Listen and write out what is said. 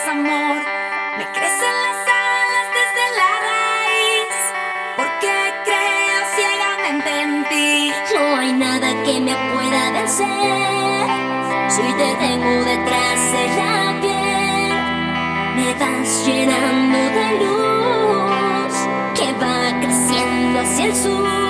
amor. Me crecen las alas desde la raíz, porque creo ciegamente en ti. No hay nada que me pueda vencer. Si te tengo detrás de la piel, me vas llenando de luz que va creciendo hacia el sur.